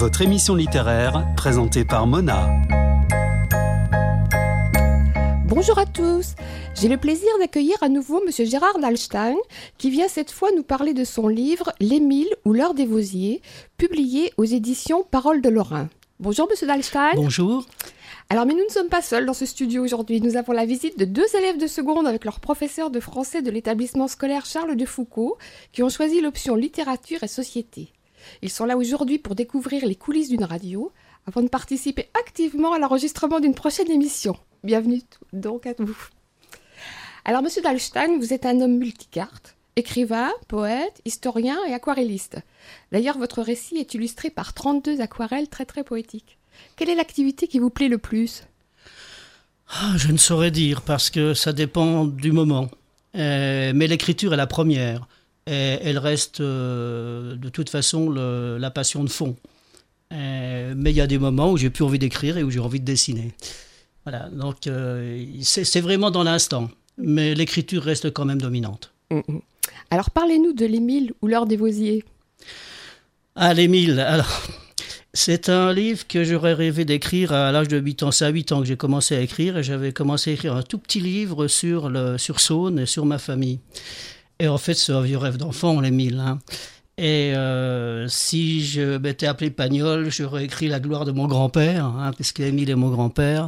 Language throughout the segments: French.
votre émission littéraire présentée par Mona. Bonjour à tous, j'ai le plaisir d'accueillir à nouveau Monsieur Gérard Dallstein qui vient cette fois nous parler de son livre « L'Émile ou l'heure des Vosiers » publié aux éditions Parole de Lorrain. Bonjour Monsieur Dallstein. Bonjour. Alors mais nous ne sommes pas seuls dans ce studio aujourd'hui, nous avons la visite de 2 élèves de seconde avec leur professeur de français de l'établissement scolaire Charles de Foucault qui ont choisi l'option littérature et société. Ils sont là aujourd'hui pour découvrir les coulisses d'une radio avant de participer activement à l'enregistrement d'une prochaine émission. Bienvenue donc à vous. Alors Monsieur Dallstein, vous êtes un homme multicarte, écrivain, poète, historien et aquarelliste. D'ailleurs votre récit est illustré par 32 aquarelles très poétiques. Quelle est l'activité qui vous plaît le plus ? Je ne saurais dire parce que ça dépend du moment. Mais l'écriture est la première. Et elle reste de toute façon la passion de fond. Mais il y a des moments où j'ai plus envie d'écrire et où j'ai envie de dessiner. Voilà, donc c'est vraiment dans l'instant. Mais l'écriture reste quand même dominante. Alors parlez-nous de l'Émile ou l'heure des Vosiers. Ah, l'Émile, alors... C'est un livre que j'aurais rêvé d'écrire à l'âge de 8 ans. C'est à 8 ans que j'ai commencé à écrire et j'avais commencé à écrire un tout petit livre sur Saône et sur ma famille. Et en fait, c'est un vieux rêve d'enfant, l'Émile. Hein. Et si je m'étais appelé Pagnol, j'aurais écrit La gloire de mon grand-père, hein, puisque Émile est mon grand-père.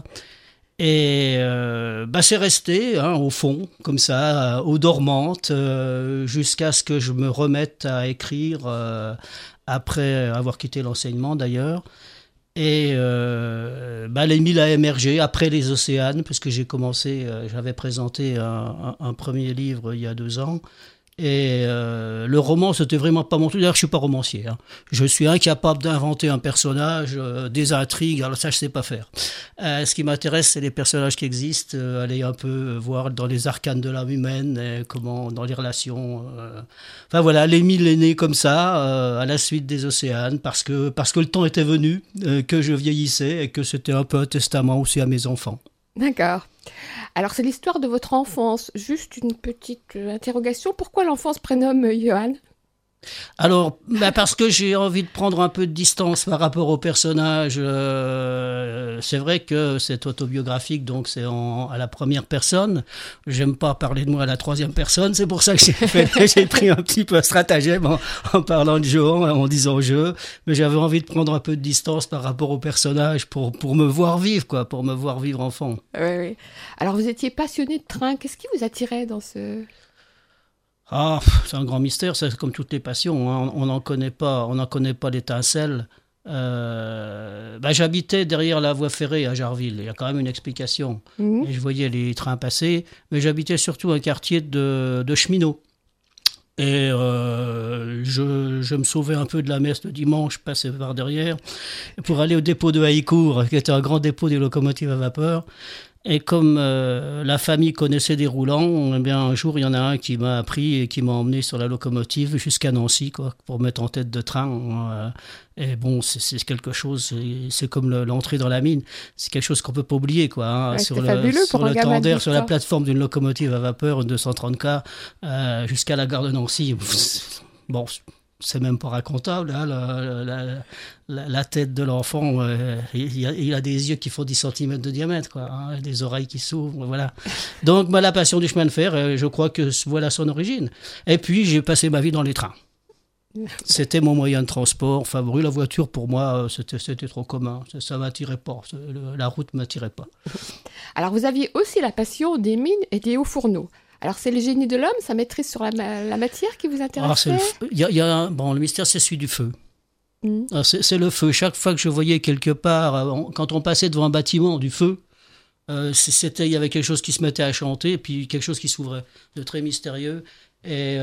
Et c'est resté, hein, au fond, comme ça, aux dormantes, jusqu'à ce que je me remette à écrire... après avoir quitté l'enseignement d'ailleurs. Et l'Émile a émergé après les Océanes, parce que j'avais présenté un premier livre il y a 2 ans. Et le roman, c'était vraiment pas mon truc. D'ailleurs, je suis pas romancier. Hein. Je suis incapable d'inventer un personnage, des intrigues. Alors ça, je sais pas faire. Ce qui m'intéresse, c'est les personnages qui existent. Aller un peu voir dans les arcanes de l'âme humaine, comment dans les relations. Enfin voilà, l'Émile est né comme ça, à la suite des Océanes, parce que le temps était venu, que je vieillissais et que c'était un peu un testament aussi à mes enfants. D'accord. Alors c'est l'histoire de votre enfance. Juste une petite interrogation. Pourquoi l'enfant se prénomme Johan ? Alors, parce que j'ai envie de prendre un peu de distance par rapport au personnage. C'est vrai que c'est autobiographique, donc c'est à la première personne. J'aime pas parler de moi à la 3e personne. C'est pour ça que j'ai pris un petit peu un stratagème en parlant de Johan, en disant je. Mais j'avais envie de prendre un peu de distance par rapport au personnage pour me voir vivre, quoi, pour me voir vivre enfant. Oui. Alors vous étiez passionné de train. Qu'est-ce qui vous attirait dans ce... Ah, c'est un grand mystère, c'est comme toutes les passions, hein. On n'en connaît pas l'étincelle. J'habitais derrière la voie ferrée à Jarville, il y a quand même une explication. Et je voyais les trains passer, mais j'habitais surtout un quartier de cheminots. Et je me sauvais un peu de la messe le dimanche, je passais par derrière, pour aller au dépôt de Haïcourt, qui était un grand dépôt des locomotives à vapeur. Et comme la famille connaissait des roulants, eh bien, un jour, il y en a un qui m'a appris et qui m'a emmené sur la locomotive jusqu'à Nancy, quoi, pour mettre en tête de train. Et bon, c'est quelque chose, c'est comme l'entrée dans la mine. C'est quelque chose qu'on peut pas oublier, quoi. Hein, ouais, sur le tender, sur la plateforme d'une locomotive à vapeur, une 230K, jusqu'à la gare de Nancy. Bon, c'est même pas racontable, hein, la tête de l'enfant, il a des yeux qui font 10 cm de diamètre, quoi, hein, des oreilles qui s'ouvrent, voilà. Donc, la passion du chemin de fer, je crois que voilà son origine. Et puis, j'ai passé ma vie dans les trains. C'était mon moyen de transport favori. La voiture, pour moi, c'était trop commun. Ça m'attirait pas. La route m'attirait pas. Alors, vous aviez aussi la passion des mines et des hauts fourneaux. Alors, c'est le génie de l'homme, sa maîtrise sur la matière qui vous intéressait ? Le mystère, c'est celui du feu. C'est le feu. Chaque fois que je voyais quelque part, quand on passait devant un bâtiment, du feu, il y avait quelque chose qui se mettait à chanter, et puis quelque chose qui s'ouvrait, de très mystérieux. Et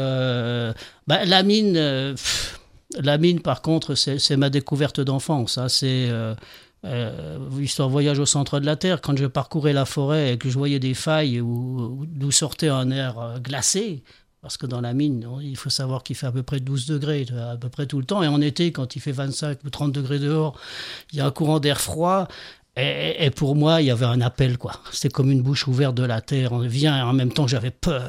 la mine, par contre, c'est ma découverte d'enfance. Hein. C'est... histoire voyage au centre de la Terre, quand je parcourais la forêt et que je voyais des failles d'où sortait un air glacé, parce que dans la mine, il faut savoir qu'il fait à peu près 12 degrés, à peu près tout le temps, et en été, quand il fait 25 ou 30 degrés dehors, il y a un courant d'air froid, et pour moi, il y avait un appel, quoi. C'était comme une bouche ouverte de la Terre, on vient, et en même temps, j'avais peur.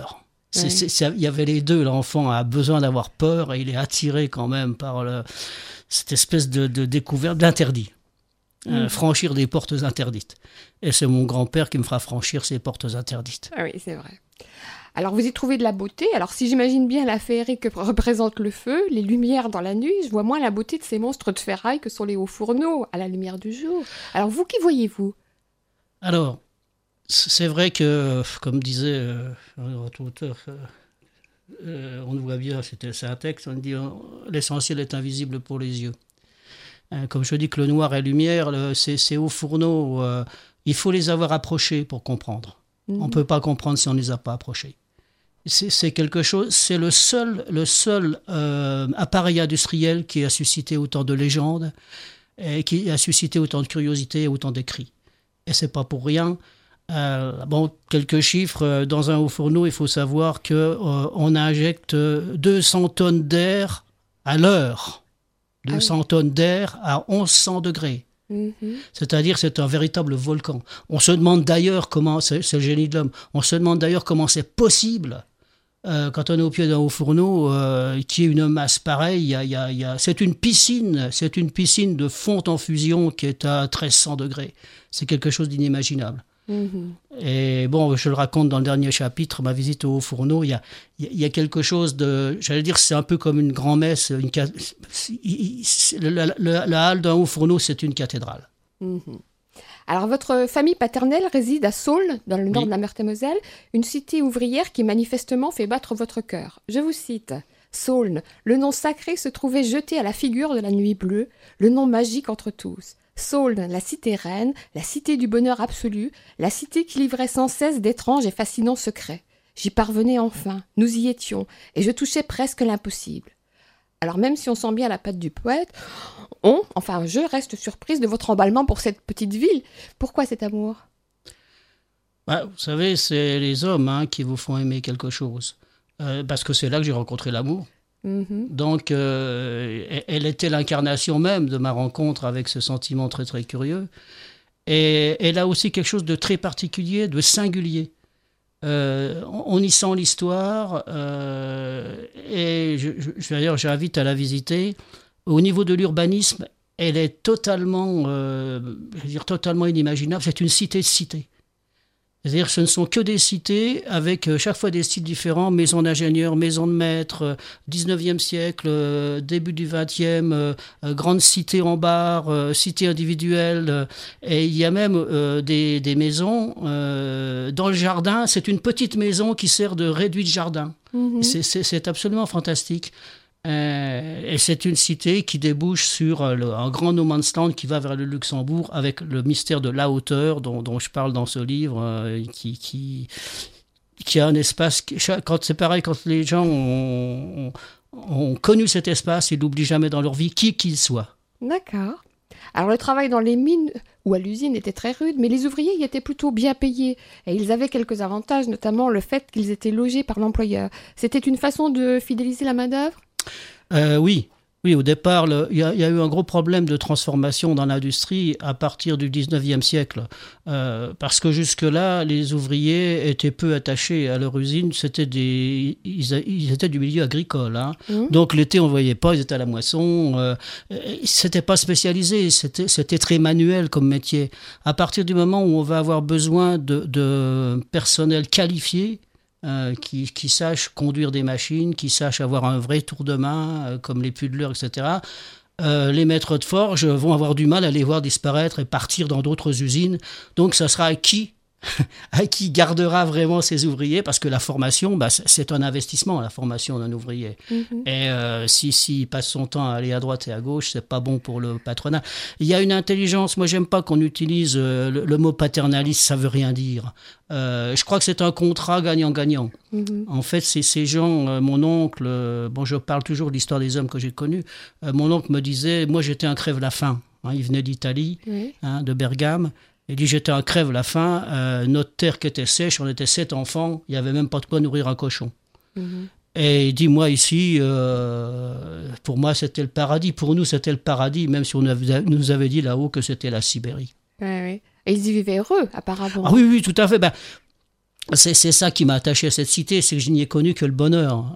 Il y avait les deux. L'enfant a besoin d'avoir peur et il est attiré quand même par cette espèce de découverte, d'interdit. Franchir des portes interdites. Et c'est mon grand-père qui me fera franchir ces portes interdites. Ah oui, c'est vrai. Alors, vous y trouvez de la beauté. Alors, si j'imagine bien la féerie que représente le feu, les lumières dans la nuit, je vois moins la beauté de ces monstres de ferraille que sont les hauts fourneaux, à la lumière du jour. Alors, vous, qui voyez-vous ? Alors, c'est vrai que, comme disait notre auteur, on le voit bien, c'est un texte, on dit l'essentiel est invisible pour les yeux. Comme je dis que le noir est lumière, ces hauts fourneaux, il faut les avoir approchés pour comprendre. On ne peut pas comprendre si on ne les a pas approchés. C'est quelque chose, c'est le seul appareil industriel qui a suscité autant de légendes, et qui a suscité autant de curiosité et autant d'écrits. Et c'est pas pour rien. Quelques chiffres. Dans un haut fourneau, il faut savoir qu'on injecte 200 tonnes d'air à l'heure. 200 tonnes d'air à 1100 degrés. C'est-à-dire c'est un véritable volcan. On se demande d'ailleurs comment, c'est le génie de l'homme, on se demande d'ailleurs comment c'est possible, quand on est au pied d'un haut fourneau, qu'il y ait une masse pareille. C'est une piscine de fonte en fusion qui est à 1300 degrés. C'est quelque chose d'inimaginable. Et bon, je le raconte dans le dernier chapitre, ma visite au haut fourneau, il y a quelque chose de, j'allais dire, c'est un peu comme une grand-messe, la halle d'un haut fourneau, c'est une cathédrale. Alors, votre famille paternelle réside à Saulnes, dans le nord de la Meurthe-et-Moselle, une cité ouvrière qui manifestement fait battre votre cœur. Je vous cite. Saulnes, le nom sacré se trouvait jeté à la figure de la nuit bleue, le nom magique entre tous. Saulnes, la cité reine, la cité du bonheur absolu, la cité qui livrait sans cesse d'étranges et fascinants secrets. J'y parvenais enfin, nous y étions, et je touchais presque l'impossible. Alors même si on sent bien la patte du poète, je reste surprise de votre emballement pour cette petite ville. Pourquoi cet amour ? Vous savez, c'est les hommes qui vous font aimer quelque chose. Parce que c'est là que j'ai rencontré l'amour. Donc, elle était l'incarnation même de ma rencontre avec ce sentiment très très curieux. Et elle a aussi quelque chose de très particulier, de singulier. On y sent l'histoire, et d'ailleurs j'invite à la visiter. Au niveau de l'urbanisme, elle est totalement inimaginable. C'est une cité-cité. C'est-à-dire ce ne sont que des cités avec chaque fois des styles différents, maisons d'ingénieurs, maisons de maîtres, 19e siècle, début du 20e, grandes cités en bar, cités individuelles, et il y a même des maisons dans le jardin. C'est une petite maison qui sert de réduit de jardin. C'est absolument fantastique. Et c'est une cité qui débouche sur un grand no man's land qui va vers le Luxembourg, avec le mystère de la hauteur dont je parle dans ce livre, qui a un espace. C'est pareil, quand les gens ont connu cet espace, ils l'oublient jamais dans leur vie, qui qu'il soit. D'accord. Alors le travail dans les mines ou à l'usine était très rude, mais les ouvriers y étaient plutôt bien payés. Et ils avaient quelques avantages, notamment le fait qu'ils étaient logés par l'employeur. C'était une façon de fidéliser la main-d'œuvre ? Oui, au départ, il y a eu un gros problème de transformation dans l'industrie à partir du 19e siècle. Parce que jusque-là, les ouvriers étaient peu attachés à leur usine. Ils étaient du milieu agricole. Donc l'été, on ne voyait pas, ils étaient à la moisson. C'était pas spécialisé, c'était très manuel comme métier. À partir du moment où on va avoir besoin de personnel qualifié, qui sachent conduire des machines, qui sachent avoir un vrai tour de main, comme les pudeleurs, etc., les maîtres de forge vont avoir du mal à les voir disparaître et partir dans d'autres usines. Donc ça sera à qui gardera vraiment ces ouvriers, parce que la formation, c'est un investissement, la formation d'un ouvrier. Et s'il passe son temps à aller à droite et à gauche, c'est pas bon pour le patronat. Il y a une intelligence, moi j'aime pas qu'on utilise le mot paternaliste, ça veut rien dire. Je crois que c'est un contrat gagnant-gagnant. En fait, c'est ces gens, mon oncle, je parle toujours de l'histoire des hommes que j'ai connus, mon oncle me disait, moi j'étais un crève-la-faim, il venait d'Italie, de Bergame. Il dit, j'étais un crève-la-faim, notre terre qui était sèche, on était 7 enfants, il n'y avait même pas de quoi nourrir un cochon. Et il dit, moi ici, pour moi c'était le paradis, pour nous c'était le paradis, même si on nous avait dit là-haut que c'était la Sibérie. Oui. Et ils y vivaient heureux, apparemment. Ah oui, tout à fait. C'est ça qui m'a attaché à cette cité, c'est que je n'y ai connu que le bonheur.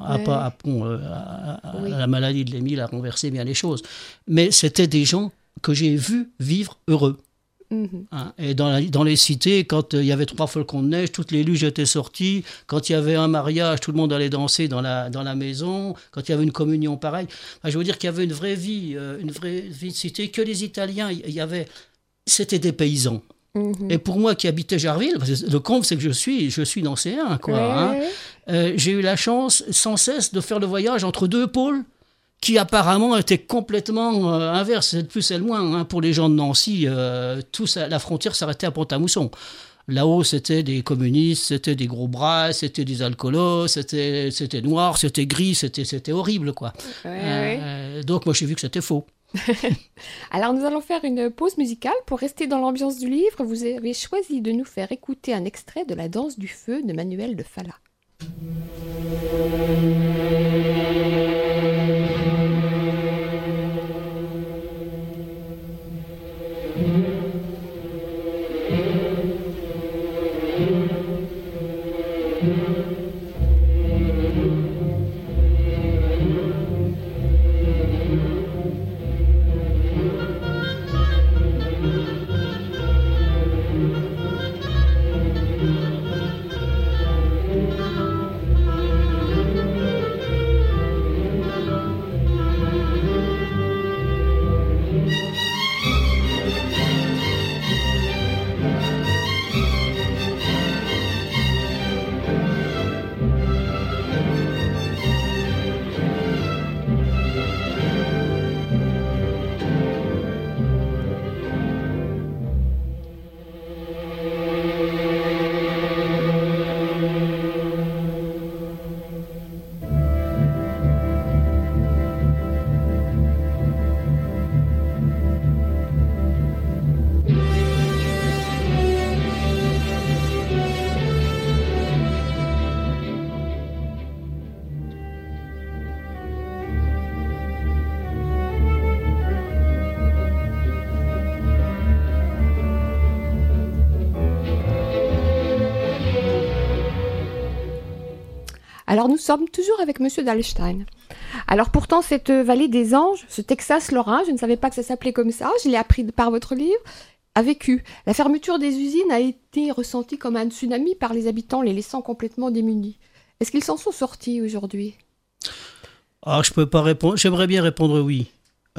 La maladie de l'Émile a renversé bien les choses. Mais c'était des gens que j'ai vus vivre heureux. Hein. Et dans les cités, quand il y avait 3 flocons de neige, toutes les luges étaient sorties. Quand il y avait un mariage, tout le monde allait danser dans la maison. Quand il y avait une communion, pareil. Enfin, je veux dire qu'il y avait une vraie vie de cité. Que les Italiens, c'était des paysans. Et pour moi qui habitais Jarville, parce que le comble c'est que je suis nancéen, quoi. J'ai eu la chance sans cesse de faire le voyage entre 2 pôles qui apparemment étaient complètement inverses. C'est le plus et le moins. Hein. Pour les gens de Nancy, la frontière s'arrêtait à Pont-à-Mousson. Là-haut, c'était des communistes, c'était des gros bras, c'était des alcoolos, c'était noir, c'était gris, c'était horrible, quoi. Donc moi j'ai vu que c'était faux. Alors nous allons faire une pause musicale pour rester dans l'ambiance du livre. Vous avez choisi de nous faire écouter un extrait de La danse du feu de Manuel de Falla. Alors nous sommes toujours avec Monsieur Dallstein. Alors pourtant cette vallée des Anges, ce Texas lorrain, je ne savais pas que ça s'appelait comme ça, je l'ai appris par votre livre, a vécu. La fermeture des usines a été ressentie comme un tsunami par les habitants, les laissant complètement démunis. Est-ce qu'ils s'en sont sortis aujourd'hui ? Ah, je peux pas répondre. J'aimerais bien répondre oui,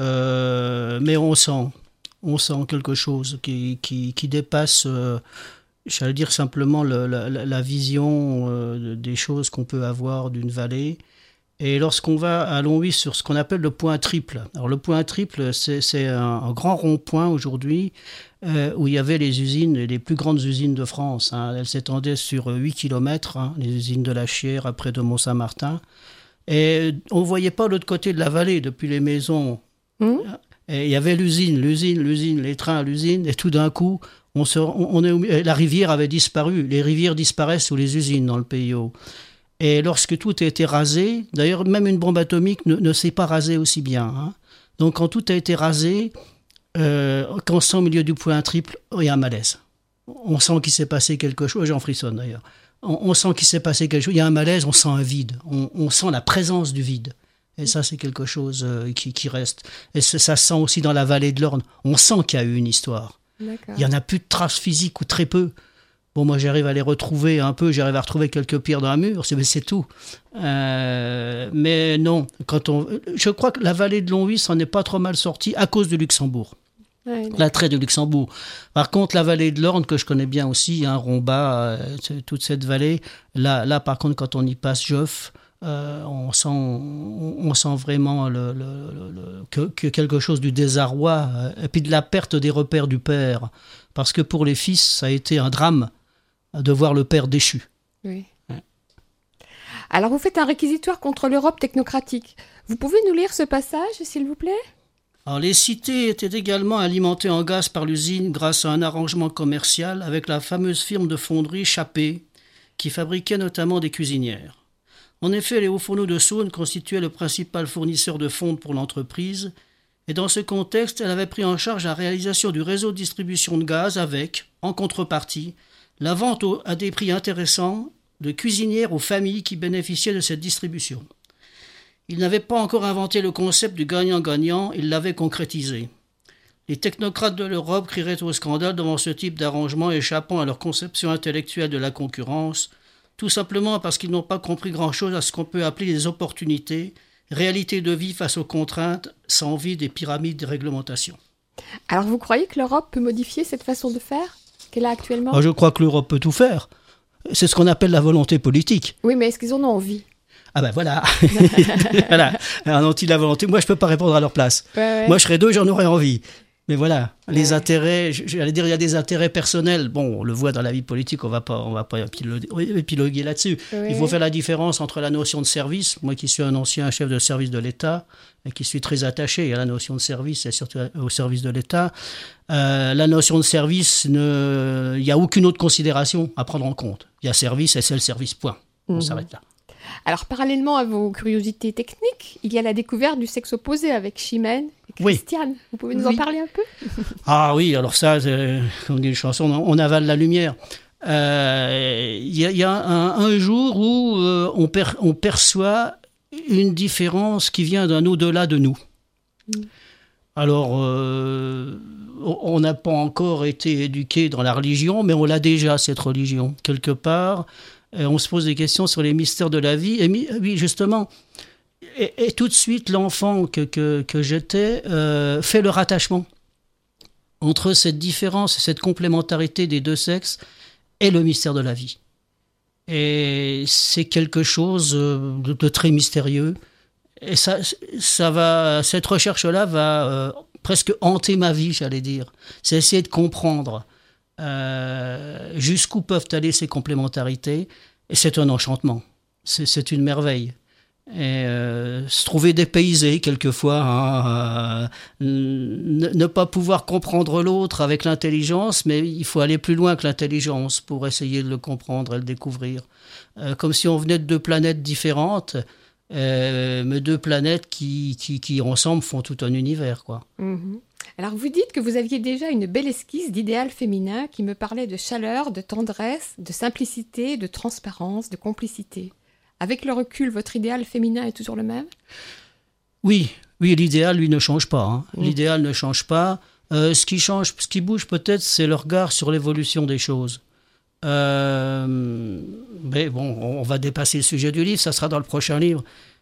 mais on sent quelque chose qui dépasse. J'allais dire simplement la vision des choses qu'on peut avoir d'une vallée. Et lorsqu'on va à Longwy sur ce qu'on appelle le point triple. Alors le point triple, c'est un grand rond-point aujourd'hui où il y avait les usines, les plus grandes usines de France. Hein. Elles s'étendaient sur 8 kilomètres, hein, les usines de la Chière, près de Mont-Saint-Martin. Et on ne voyait pas l'autre côté de la vallée depuis les maisons. Et il y avait l'usine, les trains à l'usine, et tout d'un coup, la rivière avait disparu. Les rivières disparaissent sous les usines dans le pays haut. Et lorsque tout a été rasé, d'ailleurs même une bombe atomique ne s'est pas rasée aussi bien. Hein. Donc quand tout a été rasé, quand on sent au milieu du point triple, il y a un malaise. On sent qu'il s'est passé quelque chose, j'en frissonne d'ailleurs. On sent qu'il s'est passé quelque chose, il y a un malaise, on sent un vide, on sent la présence du vide. Et ça, c'est quelque chose qui reste. Et ça sent aussi dans la vallée de l'Orne. On sent qu'il y a eu une histoire. D'accord. Il n'y en a plus de traces physiques ou très peu. Bon, moi, j'arrive à les retrouver un peu. J'arrive à retrouver quelques pierres dans un mur. C'est tout. Mais non. Je crois que la vallée de Longwy s'en est pas trop mal sortie à cause de Luxembourg. Ouais, l'attrait de Luxembourg. Par contre, la vallée de l'Orne, que je connais bien aussi, hein, Rombat, toute cette vallée, là, par contre, quand on y passe Joffre, on sent vraiment que quelque chose du désarroi et puis de la perte des repères du père. Parce que pour les fils, ça a été un drame de voir le père déchu. Oui. Ouais. Alors, vous faites un réquisitoire contre l'Europe technocratique. Vous pouvez nous lire ce passage, s'il vous plaît ? Alors, les cités étaient également alimentées en gaz par l'usine grâce à un arrangement commercial avec la fameuse firme de fonderie Chappé, qui fabriquait notamment des cuisinières. En effet, les Hauts-Fourneaux de Saône constituaient le principal fournisseur de fonte pour l'entreprise, et dans ce contexte, elle avait pris en charge la réalisation du réseau de distribution de gaz avec, en contrepartie, la vente à des prix intéressants de cuisinières aux familles qui bénéficiaient de cette distribution. Il n'avait pas encore inventé le concept du gagnant-gagnant, il l'avait concrétisé. Les technocrates de l'Europe crieraient au scandale devant ce type d'arrangement échappant à leur conception intellectuelle de la concurrence, tout simplement parce qu'ils n'ont pas compris grand-chose à ce qu'on peut appeler les opportunités, réalité de vie face aux contraintes, sans vie des pyramides de réglementation. Alors vous croyez que l'Europe peut modifier cette façon de faire qu'elle a actuellement ? Je crois que l'Europe peut tout faire. C'est ce qu'on appelle la volonté politique. Oui, mais est-ce qu'ils en ont envie ? Ah ben voilà, voilà. Un anti de la volonté. Moi, je peux pas répondre à leur place. Ouais. Moi, je serais d'eux, j'en aurais envie. Mais voilà, les intérêts, j'allais dire, il y a des intérêts personnels. Bon, on le voit dans la vie politique, on va pas épiloguer là-dessus. Ouais. Il faut faire la différence entre la notion de service, moi qui suis un ancien chef de service de l'État, et qui suis très attaché à la notion de service et surtout au service de l'État. La notion de service, il n'y a aucune autre considération à prendre en compte. Il y a service et c'est le service, point. On s'arrête là. Alors, parallèlement à vos curiosités techniques, il y a la découverte du sexe opposé avec Chimène et Christiane. Oui. Vous pouvez nous en parler un peu ? Ah oui, alors ça, comme dit une chanson, on avale la lumière. Il y a un jour où on perçoit une différence qui vient d'un au-delà de nous. Alors, on n'a pas encore été éduqué dans la religion, mais on l'a déjà, cette religion, quelque part. On se pose des questions sur les mystères de la vie. Et oui, justement, et tout de suite, l'enfant que j'étais fait le rattachement entre cette différence et cette complémentarité des deux sexes et le mystère de la vie. Et c'est quelque chose de très mystérieux. Et cette recherche-là va presque hanter ma vie, j'allais dire. C'est essayer de comprendre jusqu'où peuvent aller ces complémentarités, et c'est un enchantement, c'est une merveille. Et se trouver dépaysé quelquefois, ne pas pouvoir comprendre l'autre avec l'intelligence, mais il faut aller plus loin que l'intelligence pour essayer de le comprendre et le découvrir. Comme si on venait de deux planètes différentes, mais deux planètes qui ensemble font tout un univers, quoi. Mm-hmm. Alors vous dites que vous aviez déjà une belle esquisse d'idéal féminin qui me parlait de chaleur, de tendresse, de simplicité, de transparence, de complicité. Avec le recul, votre idéal féminin est toujours le même ? Oui, l'idéal, lui, ne change pas. Hein. L'idéal ne change pas. Ce qui bouge peut-être, c'est le regard sur l'évolution des choses. Mais bon, on va dépasser le sujet du livre, ça sera dans le prochain livre.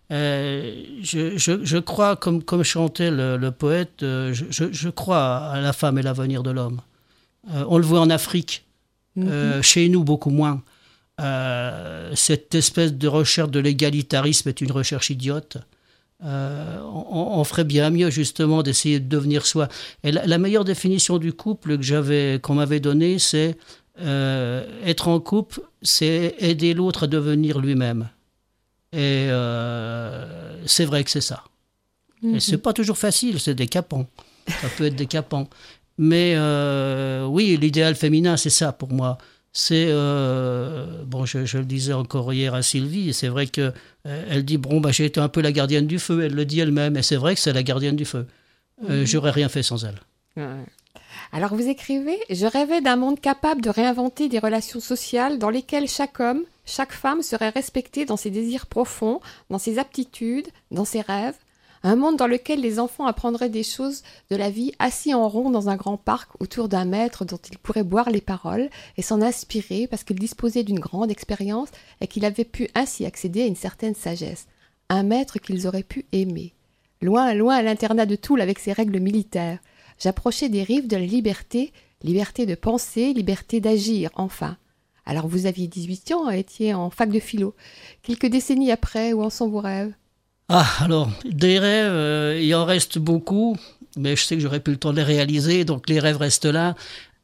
Je crois, comme chantait le poète, je crois à la femme et l'avenir de l'homme. On le voit en Afrique, chez nous beaucoup moins. Cette espèce de recherche de l'égalitarisme est une recherche idiote. On ferait bien mieux justement d'essayer de devenir soi. Et la meilleure définition du couple qu'on m'avait donnée, c'est être en couple, c'est aider l'autre à devenir lui-même. Et c'est vrai que c'est ça. Et c'est pas toujours facile, c'est décapant. Ça peut être décapant. Mais oui, l'idéal féminin, c'est ça pour moi. C'est, je le disais encore hier à Sylvie, c'est vrai qu'elle dit, j'ai été un peu la gardienne du feu, elle le dit elle-même, et c'est vrai que c'est la gardienne du feu. J'aurais rien fait sans elle. Ouais. Alors vous écrivez « Je rêvais d'un monde capable de réinventer des relations sociales dans lesquelles chaque homme, chaque femme serait respecté dans ses désirs profonds, dans ses aptitudes, dans ses rêves. Un monde dans lequel les enfants apprendraient des choses de la vie assis en rond dans un grand parc autour d'un maître dont ils pourraient boire les paroles et s'en inspirer parce qu'il disposait d'une grande expérience et qu'il avait pu ainsi accéder à une certaine sagesse. Un maître qu'ils auraient pu aimer. Loin, loin à l'internat de Toul avec ses règles militaires. J'approchais des rives de la liberté, liberté de penser, liberté d'agir, enfin. Alors vous aviez 18 ans et étiez en fac de philo. Quelques décennies après, où en sont vos rêves ? Ah, alors, des rêves, il en reste beaucoup, mais je sais que j'aurais plus le temps de les réaliser, donc les rêves restent là.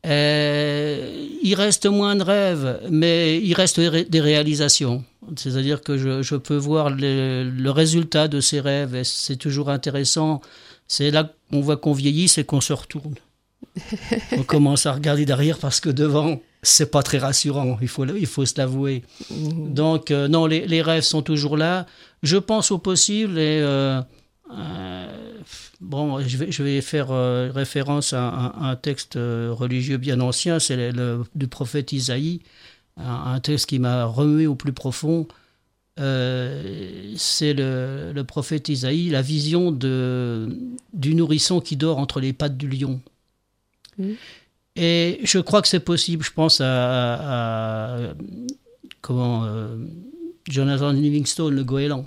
Il reste moins de rêves, mais il reste des réalisations. C'est-à-dire que je peux voir le résultat de ces rêves, et c'est toujours intéressant. C'est là qu'on voit qu'on vieillit, c'est qu'on se retourne. On commence à regarder derrière parce que devant, c'est pas très rassurant, il faut se l'avouer. Donc, non, les rêves sont toujours là. Je pense au possible et Bon, je vais faire référence à un texte religieux bien ancien, c'est du prophète Isaïe, un texte qui m'a remué au plus profond. C'est le prophète Isaïe, la vision du nourrisson qui dort entre les pattes du lion. Et je crois que c'est possible. Je pense à Jonathan Livingstone, le goéland.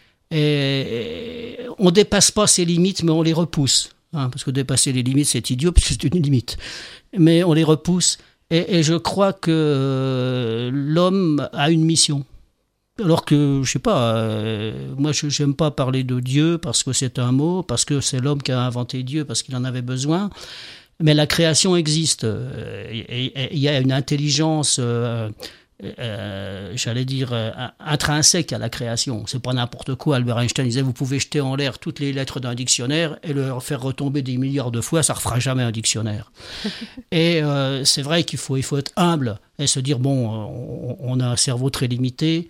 Et on ne dépasse pas ses limites, mais on les repousse. Parce que dépasser les limites, c'est idiot, puisque c'est une limite. Mais on les repousse. Et je crois que l'homme a une mission. Alors que, je sais pas, moi je n'aime pas parler de Dieu parce que c'est un mot, parce que c'est l'homme qui a inventé Dieu, parce qu'il en avait besoin. Mais la création existe. Il y a une intelligence, j'allais dire, intrinsèque à la création. C'est pas n'importe quoi. Albert Einstein disait, vous pouvez jeter en l'air toutes les lettres d'un dictionnaire et le faire retomber des milliards de fois, ça ne refera jamais un dictionnaire. Et c'est vrai qu'il faut être humble et se dire, bon, on a un cerveau très limité,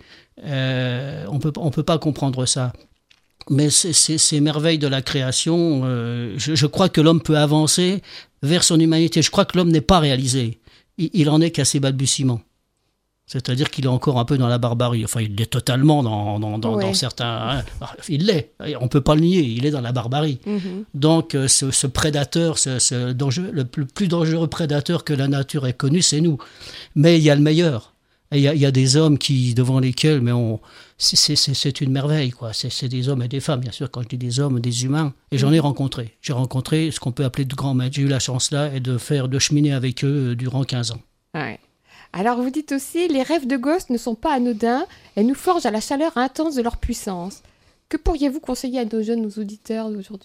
on peut pas comprendre ça. Mais ces merveilles de la création, je crois que l'homme peut avancer vers son humanité. Je crois que l'homme n'est pas réalisé. Il en est qu'à ses balbutiements. C'est-à-dire qu'il est encore un peu dans la barbarie. Enfin, il l'est totalement dans certains... Il l'est. On ne peut pas le nier. Il est dans la barbarie. Donc, ce prédateur, le plus dangereux prédateur que la nature ait connu, c'est nous. Mais il y a le meilleur. Il y a des hommes devant lesquels... c'est une merveille, quoi. C'est des hommes et des femmes, bien sûr. Quand je dis des hommes, des humains. Et j'en ai rencontré. J'ai rencontré ce qu'on peut appeler de grands maîtres. J'ai eu la chance là de cheminer avec eux durant 15 ans. Ouais. Alors vous dites aussi, les rêves de gosse ne sont pas anodins et nous forgent à la chaleur intense de leur puissance. Que pourriez-vous conseiller à nos jeunes auditeurs d'aujourd'hui ?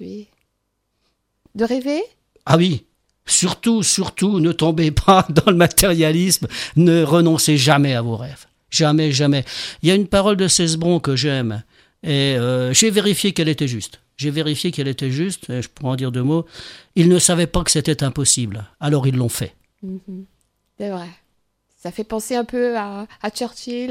De rêver ? Ah oui, surtout, ne tombez pas dans le matérialisme, ne renoncez jamais à vos rêves. Jamais, jamais. Il y a une parole de Cesbron que j'aime et j'ai vérifié qu'elle était juste. Et je pourrais en dire 2 mots. Ils ne savaient pas que c'était impossible, alors ils l'ont fait. C'est vrai. Ça fait penser un peu à Churchill.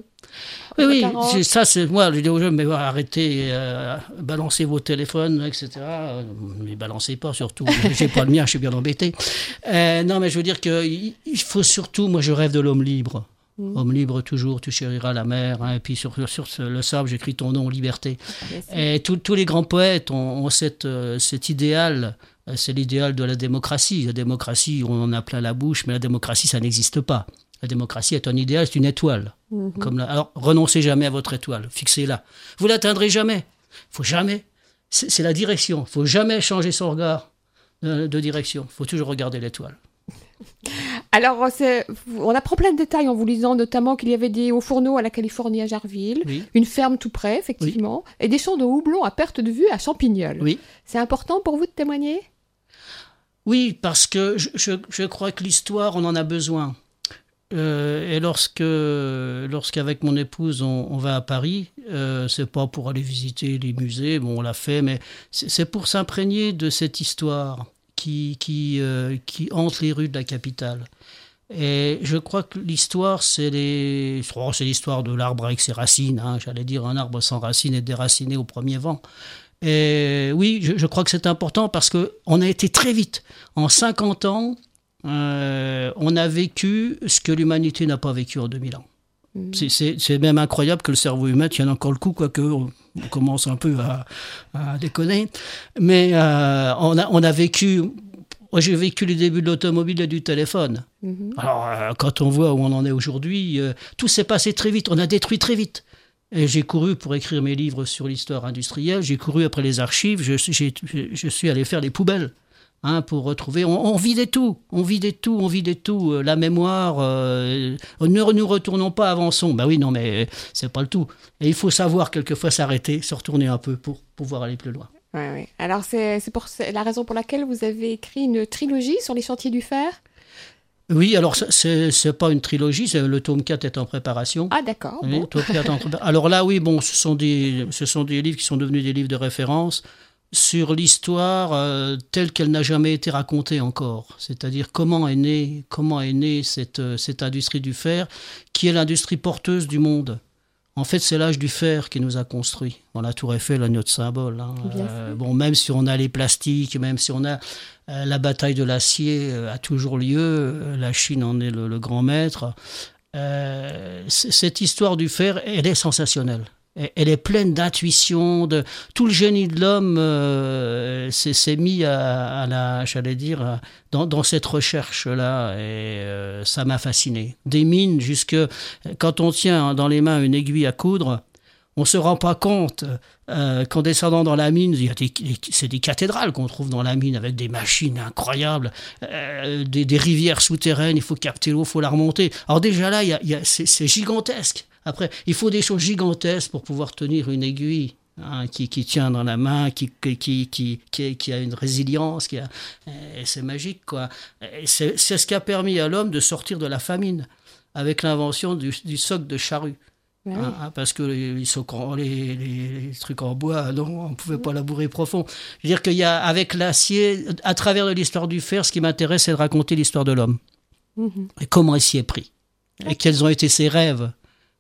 Oui, ça c'est moi. Je dis aux jeunes, mais arrêtez, balancez vos téléphones, etc. Ne les balancez pas surtout. J'ai pas le mien, je suis bien embêté. Non, mais je veux dire qu'il faut surtout, moi je rêve de l'homme libre. Homme libre toujours, tu chériras la mer. Et puis sur le sable, j'écris ton nom, liberté. Et tous les grands poètes ont cet idéal. C'est l'idéal de la démocratie. La démocratie, on en a plein la bouche, mais la démocratie, ça n'existe pas. La démocratie est un idéal, c'est une étoile. Alors, renoncez jamais à votre étoile, fixez-la. Vous l'atteindrez jamais. Faut jamais. C'est la direction. Faut jamais changer son regard de direction. Faut toujours regarder l'étoile. Alors, on apprend plein de détails en vous lisant, notamment qu'il y avait des hauts fourneaux à la Californie, à Jarville, une ferme tout près, effectivement, et des champs de houblon à perte de vue à Champignol. Oui. C'est important pour vous de témoigner ? Oui, parce que je crois que l'histoire, on en a besoin. Et lorsqu'avec mon épouse, on va à Paris, c'est pas pour aller visiter les musées, bon, on l'a fait, mais c'est pour s'imprégner de cette histoire qui hante les rues de la capitale. Et je crois que l'histoire, c'est l'histoire de l'arbre avec ses racines. J'allais dire, un arbre sans racines est déraciné au premier vent. Et oui, je crois que c'est important parce qu'on a été très vite. En 50 ans, on a vécu ce que l'humanité n'a pas vécu en 2000 ans. C'est même incroyable que le cerveau humain tienne encore le coup, quoique on commence un peu à déconner. Mais on a vécu... Moi, j'ai vécu les débuts de l'automobile et du téléphone. Alors, quand on voit où on en est aujourd'hui, tout s'est passé très vite. On a détruit très vite. Et j'ai couru pour écrire mes livres sur l'histoire industrielle. J'ai couru après les archives. Je suis allé faire les poubelles pour retrouver. On vidait tout. La mémoire. Ne nous retournons pas, avançons. Ben oui, non, mais c'est pas le tout. Et il faut savoir quelquefois s'arrêter, se retourner un peu pour pouvoir aller plus loin. Oui. Alors, c'est la raison pour laquelle vous avez écrit une trilogie sur les chantiers du fer ? Oui, alors c'est pas une trilogie, le tome 4 est en préparation. Ah d'accord. Oui, bon. Tome 4 en préparation. Alors là, oui, bon, ce sont des livres qui sont devenus des livres de référence sur l'histoire telle qu'elle n'a jamais été racontée encore. C'est-à-dire comment est née cette industrie du fer, qui est l'industrie porteuse du monde. En fait, c'est l'âge du fer qui nous a construits. Bon, la Tour Eiffel est notre symbole. Hein. Bon, même si on a les plastiques, même si on a la bataille de l'acier a toujours lieu, la Chine en est le grand maître. Cette histoire du fer, elle est sensationnelle. Elle est pleine d'intuition, tout le génie de l'homme s'est mis j'allais dire, dans cette recherche-là, et ça m'a fasciné. Des mines, quand on tient dans les mains une aiguille à coudre, on ne se rend pas compte qu'en descendant dans la mine, c'est des cathédrales qu'on trouve dans la mine avec des machines incroyables, des rivières souterraines, il faut capter l'eau, il faut la remonter. Alors déjà là, c'est gigantesque. Après, il faut des choses gigantesques pour pouvoir tenir une aiguille qui tient dans la main, qui a une résilience, et c'est magique, quoi. Et c'est ce qui a permis à l'homme de sortir de la famine avec l'invention du soc de charrue. Ouais. Parce que les trucs en bois, non, on ne pouvait pas labourer profond. Je veux dire qu'il y a, avec l'acier, à travers de l'histoire du fer, ce qui m'intéresse, c'est de raconter l'histoire de l'homme. Et comment il s'y est pris. Et quels ont été ses rêves.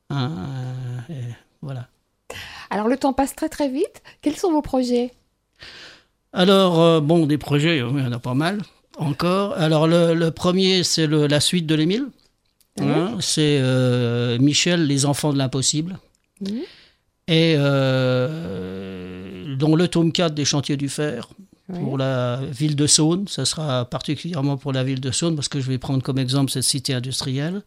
Voilà. Alors, le temps passe très très vite. Quels sont vos projets ? Alors, des projets, il y en a pas mal encore. Alors, le premier, c'est la suite de l'Émile. C'est Michel, les enfants de l'impossible. Et dont le tome 4 des Chantiers du Fer pour la ville de Saône. Ça sera particulièrement pour la ville de Saône parce que je vais prendre comme exemple cette cité industrielle.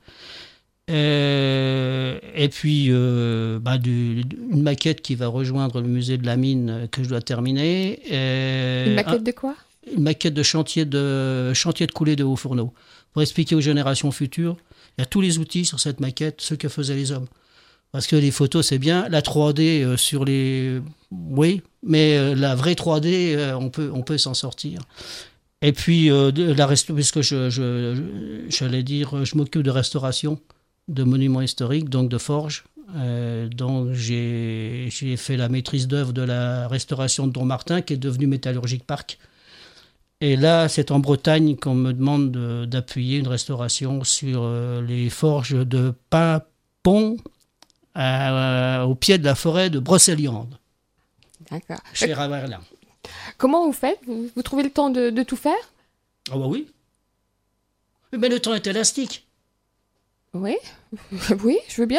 Et puis une maquette qui va rejoindre le musée de la mine que je dois terminer. Une maquette de quoi ? Une maquette de chantier de coulée de hauts fourneaux. Pour expliquer aux générations futures, il y a tous les outils sur cette maquette, ce que faisaient les hommes. Parce que les photos, c'est bien. La 3D sur les... Oui, mais la vraie 3D, on peut s'en sortir. Et puis, puisque j'allais dire, je m'occupe de restauration de monuments historiques, donc de forges. Donc j'ai fait la maîtrise d'œuvre de la restauration de Dommartin, qui est devenue Métallurgique Parc. Et là, c'est en Bretagne qu'on me demande d'appuyer une restauration sur les forges de Paimpont au pied de la forêt de Brocéliande. D'accord. Chez Raverlin. Comment vous faites ? Vous trouvez le temps de tout faire ? Ah bah oui. Mais le temps est élastique. Oui, oui, je veux bien.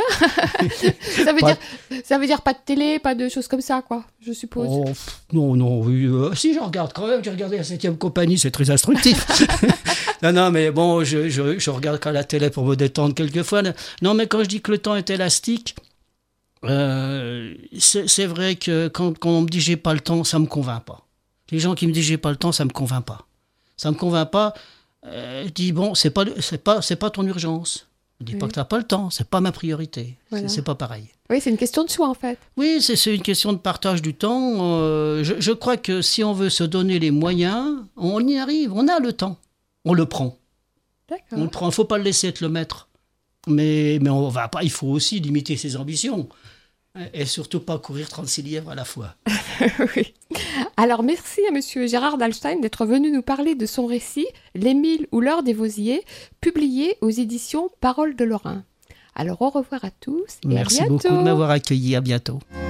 Ça veut dire pas de télé, pas de choses comme ça, quoi, je suppose. Oh, non, oui. Si, je regarde quand même. J'ai regardé la 7e compagnie, c'est très instructif. non, mais bon, je regarde quand la télé pour me détendre quelquefois. Non, mais quand je dis que le temps est élastique, c'est vrai que quand on me dit j'ai pas le temps, ça me convainc pas. Les gens qui me disent j'ai pas le temps, ça me convainc pas. Ça me convainc pas. Je dis bon, c'est pas ton urgence. Je dis pas que tu n'as pas le temps, c'est pas ma priorité. Voilà. C'est pas pareil. Oui, c'est une question de choix en fait. Oui, c'est une question de partage du temps. Je crois que si on veut se donner les moyens, on y arrive, on a le temps. On le prend. D'accord. On le prend, il ne faut pas le laisser être le maître. Mais on va pas, il faut aussi limiter ses ambitions. Et surtout pas courir 36 lièvres à la fois. Oui. Alors merci à monsieur Gérard Dallstein d'être venu nous parler de son récit « L'Émile ou l'heure des Vosiers », publié aux éditions Paroles de Lorrain. Alors au revoir à tous et merci à bientôt. Merci beaucoup de m'avoir accueilli, à bientôt.